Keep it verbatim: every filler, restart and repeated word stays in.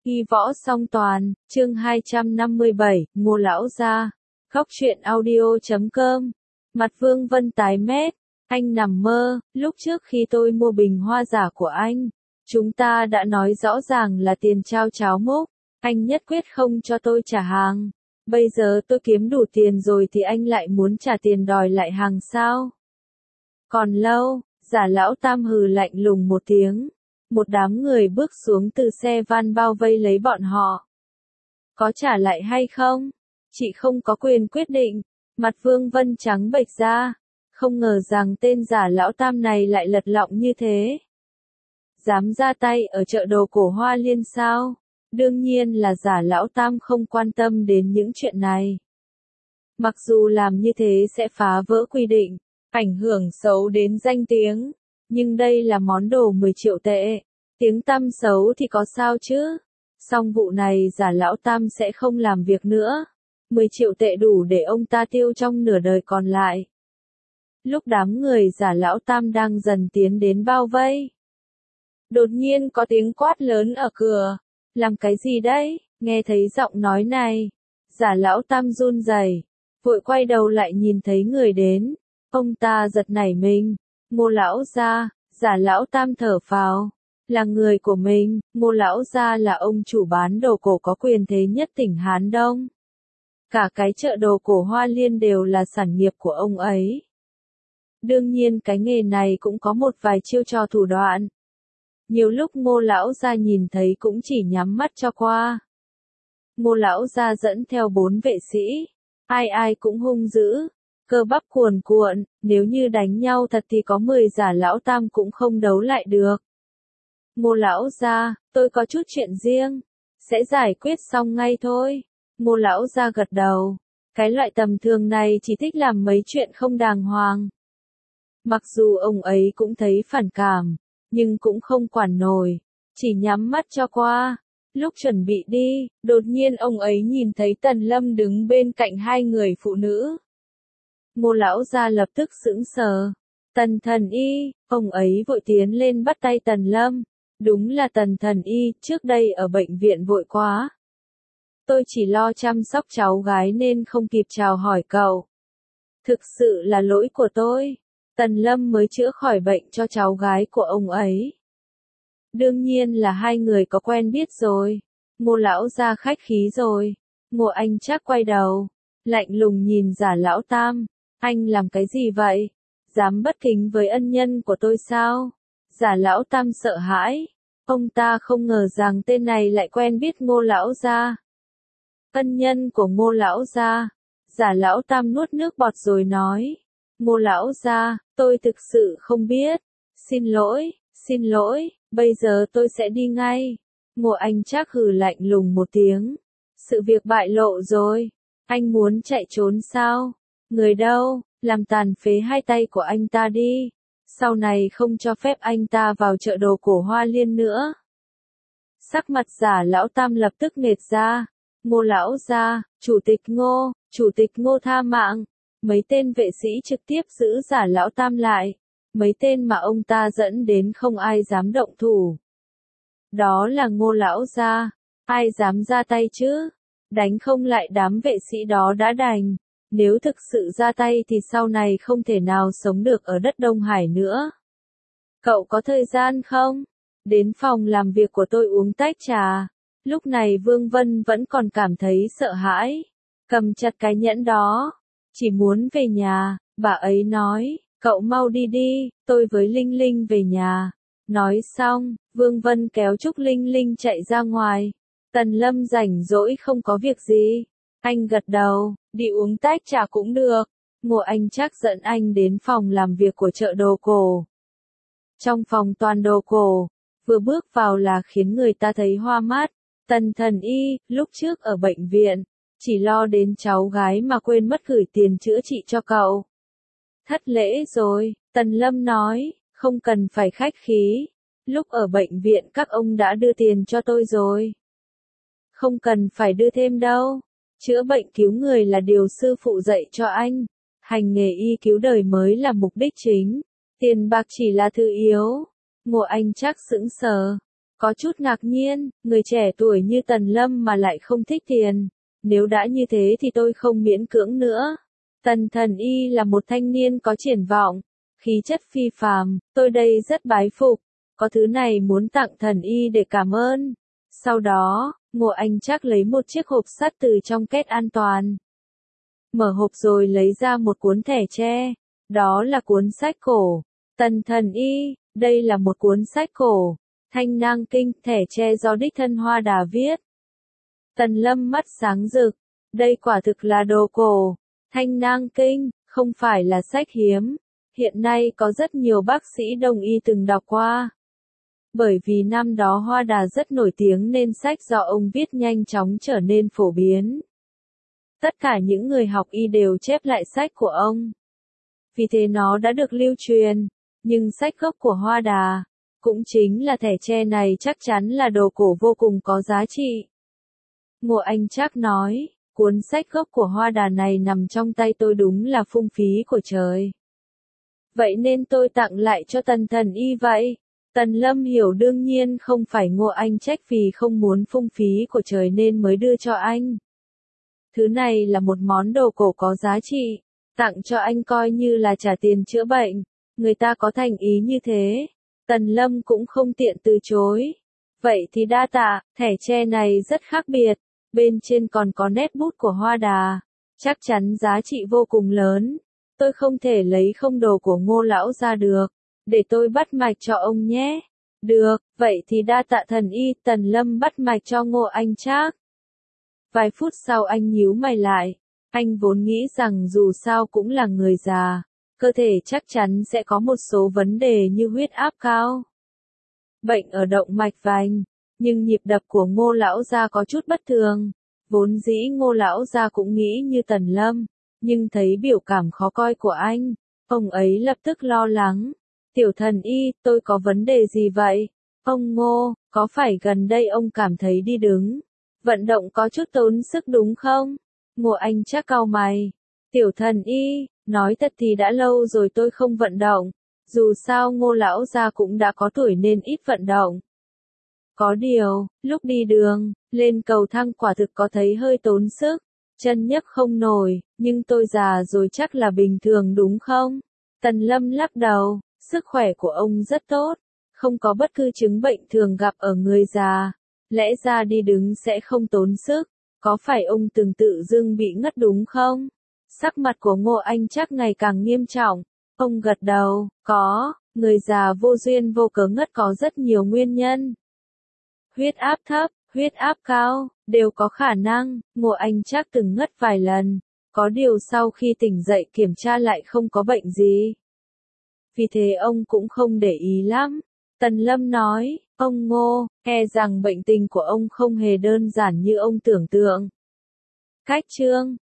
Ghi võ song toàn, chương hai trăm năm mươi bảy, Ngô lão gia. Góc truyện audio chấm com. Mặt Vương Vân tái mét, anh nằm mơ, lúc trước khi tôi mua bình hoa giả của anh, chúng ta đã nói rõ ràng là tiền trao cháo múc, anh nhất quyết không cho tôi trả hàng. Bây giờ tôi kiếm đủ tiền rồi thì anh lại muốn trả tiền đòi lại hàng sao? Còn lâu, Giả lão Tam hừ lạnh lùng một tiếng. Một đám người bước xuống từ xe van bao vây lấy bọn họ. Có trả lại hay không? Chị không có quyền quyết định. Mặt Vương Vân trắng bệch ra. Không ngờ rằng tên Giả lão Tam này lại lật lọng như thế. Dám ra tay ở chợ đồ cổ Hoa Liên sao? Đương nhiên là Giả lão Tam không quan tâm đến những chuyện này. Mặc dù làm như thế sẽ phá vỡ quy định, ảnh hưởng xấu đến danh tiếng. Nhưng đây là món đồ mười triệu tệ. Tiếng tăm xấu thì có sao chứ? Xong vụ này Giả lão Tam sẽ không làm việc nữa. mười triệu tệ đủ để ông ta tiêu trong nửa đời còn lại. Lúc đám người Giả lão Tam đang dần tiến đến bao vây, đột nhiên có tiếng quát lớn ở cửa. Làm cái gì đấy? Nghe thấy giọng nói này, Giả lão Tam run rẩy, vội quay đầu lại nhìn thấy người đến. Ông ta giật nảy mình. Ngô lão gia. Giả lão Tam thở phào. Là người của mình, Ngô lão gia là ông chủ bán đồ cổ có quyền thế nhất tỉnh Hán Đông. Cả cái chợ đồ cổ Hoa Liên đều là sản nghiệp của ông ấy. Đương nhiên cái nghề này cũng có một vài chiêu trò thủ đoạn. Nhiều lúc Ngô lão gia nhìn thấy cũng chỉ nhắm mắt cho qua. Ngô lão gia dẫn theo bốn vệ sĩ, ai ai cũng hung dữ, cơ bắp cuồn cuộn, nếu như đánh nhau thật thì có mười Giả lão Tam cũng không đấu lại được. Ngô lão gia, tôi có chút chuyện riêng, sẽ giải quyết xong ngay thôi. Ngô lão gia gật đầu, cái loại tầm thường này chỉ thích làm mấy chuyện không đàng hoàng. Mặc dù ông ấy cũng thấy phản cảm, nhưng cũng không quản nổi, chỉ nhắm mắt cho qua. Lúc chuẩn bị đi, đột nhiên ông ấy nhìn thấy Tần Lâm đứng bên cạnh hai người phụ nữ. Ngô lão gia lập tức sững sờ. Tần Thần Y, ông ấy vội tiến lên bắt tay Tần Lâm. Đúng là Tần Thần Y, trước đây ở bệnh viện vội quá. Tôi chỉ lo chăm sóc cháu gái nên không kịp chào hỏi cậu. Thực sự là lỗi của tôi. Tần Lâm mới chữa khỏi bệnh cho cháu gái của ông ấy. Đương nhiên là hai người có quen biết rồi. Ngô lão gia khách khí rồi. Ngô Anh Trác quay đầu, lạnh lùng nhìn Giả lão Tam. Anh làm cái gì vậy? Dám bất kính với ân nhân của tôi sao? Giả lão Tam sợ hãi. Ông ta không ngờ rằng tên này lại quen biết Ngô lão gia. Ân nhân của Ngô lão gia. Giả lão Tam nuốt nước bọt rồi nói. Ngô lão gia, tôi thực sự không biết. Xin lỗi, xin lỗi, bây giờ tôi sẽ đi ngay. Ngô Anh Trác hừ lạnh lùng một tiếng. Sự việc bại lộ rồi. Anh muốn chạy trốn sao? Người đâu? Làm tàn phế hai tay của anh ta đi. Sau này không cho phép anh ta vào chợ đồ cổ Hoa Liên nữa. Sắc mặt Giả lão Tam lập tức nghệt ra. Ngô lão gia, chủ tịch Ngô, chủ tịch Ngô tha mạng. Mấy tên vệ sĩ trực tiếp giữ Giả lão Tam lại. Mấy tên mà ông ta dẫn đến không ai dám động thủ. Đó là Ngô lão gia. Ai dám ra tay chứ? Đánh không lại đám vệ sĩ đó đã đành. Nếu thực sự ra tay thì sau này không thể nào sống được ở đất Đông Hải nữa. Cậu có thời gian không? Đến phòng làm việc của tôi uống tách trà. Lúc này Vương Vân vẫn còn cảm thấy sợ hãi. Cầm chặt cái nhẫn đó. Chỉ muốn về nhà, bà ấy nói, cậu mau đi đi, tôi với Linh Linh về nhà. Nói xong, Vương Vân kéo Trúc Linh Linh chạy ra ngoài. Tần Lâm rảnh rỗi không có việc gì. Anh gật đầu, đi uống tách trà cũng được. Ngô Anh Trác dẫn anh đến phòng làm việc của chợ đồ cổ. Trong phòng toàn đồ cổ, vừa bước vào là khiến người ta thấy hoa mắt. Tần Thần Y, lúc trước ở bệnh viện, chỉ lo đến cháu gái mà quên mất gửi tiền chữa trị cho cậu. Thất lễ rồi, Tần Lâm nói, không cần phải khách khí. Lúc ở bệnh viện các ông đã đưa tiền cho tôi rồi. Không cần phải đưa thêm đâu. Chữa bệnh cứu người là điều sư phụ dạy cho anh. Hành nghề y cứu đời mới là mục đích chính. Tiền bạc chỉ là thứ yếu. Ngô Anh Trác sững sờ. Có chút ngạc nhiên, người trẻ tuổi như Tần Lâm mà lại không thích tiền. Nếu đã như thế thì tôi không miễn cưỡng nữa. Tần Thần Y là một thanh niên có triển vọng, khí chất phi phàm, tôi đây rất bái phục. Có thứ này muốn tặng Thần Y để cảm ơn. Sau đó, Ngô Anh Trác lấy một chiếc hộp sắt từ trong két an toàn. Mở hộp rồi lấy ra một cuốn thẻ tre. Đó là cuốn sách cổ. Tần Thần Y, đây là một cuốn sách cổ. Thanh Nang Kinh, thẻ tre do đích thân Hoa Đà viết. Tần Lâm mắt sáng rực. Đây quả thực là đồ cổ. Thanh Nang Kinh, không phải là sách hiếm. Hiện nay có rất nhiều bác sĩ đông y từng đọc qua. Bởi vì năm đó Hoa Đà rất nổi tiếng nên sách do ông viết nhanh chóng trở nên phổ biến. Tất cả những người học y đều chép lại sách của ông. Vì thế nó đã được lưu truyền. Nhưng sách gốc của Hoa Đà, cũng chính là thẻ tre này chắc chắn là đồ cổ vô cùng có giá trị. Ngô Anh Trác nói, cuốn sách gốc của Hoa Đà này nằm trong tay tôi đúng là phung phí của trời. Vậy nên tôi tặng lại cho Tần Thần Y vậy. Tần Lâm hiểu đương nhiên không phải Ngô Anh Trác vì không muốn phung phí của trời nên mới đưa cho anh. Thứ này là một món đồ cổ có giá trị, tặng cho anh coi như là trả tiền chữa bệnh. Người ta có thành ý như thế, Tần Lâm cũng không tiện từ chối. Vậy thì đa tạ, thẻ tre này rất khác biệt, bên trên còn có nét bút của Hoa Đà, chắc chắn giá trị vô cùng lớn. Tôi không thể lấy không đồ của Ngô lão ra được, để tôi bắt mạch cho ông nhé. Được, vậy thì đa tạ Thần Y. Tần Lâm bắt mạch cho Ngô Anh Trác. Vài phút sau anh nhíu mày lại, anh vốn nghĩ rằng dù sao cũng là người già, cơ thể chắc chắn sẽ có một số vấn đề như huyết áp cao, bệnh ở động mạch vành, nhưng nhịp đập của Ngô lão gia có chút bất thường. Vốn dĩ Ngô lão gia cũng nghĩ như Tần Lâm, nhưng thấy biểu cảm khó coi của anh, ông ấy lập tức lo lắng. Tiểu Thần Y, tôi có vấn đề gì vậy? Ông Ngô, có phải gần đây ông cảm thấy đi đứng, vận động có chút tốn sức đúng không? Ngô Anh Trác cau mày. Tiểu Thần Y, nói thật thì đã lâu rồi tôi không vận động. Dù sao Ngô lão gia cũng đã có tuổi nên ít vận động. Có điều, lúc đi đường, lên cầu thang quả thực có thấy hơi tốn sức, chân nhấc không nổi, nhưng tôi già rồi chắc là bình thường đúng không? Tần Lâm lắc đầu, sức khỏe của ông rất tốt, không có bất cứ chứng bệnh thường gặp ở người già. Lẽ ra đi đứng sẽ không tốn sức, có phải ông từng tự dưng bị ngất đúng không? Sắc mặt của Ngô Anh Trác ngày càng nghiêm trọng, ông gật đầu, có, người già vô duyên vô cớ ngất có rất nhiều nguyên nhân. Huyết áp thấp, huyết áp cao, đều có khả năng. Ngô Anh Trác từng ngất vài lần, có điều sau khi tỉnh dậy kiểm tra lại không có bệnh gì. Vì thế ông cũng không để ý lắm. Tần Lâm nói, ông Ngô, e rằng bệnh tình của ông không hề đơn giản như ông tưởng tượng. Cách chương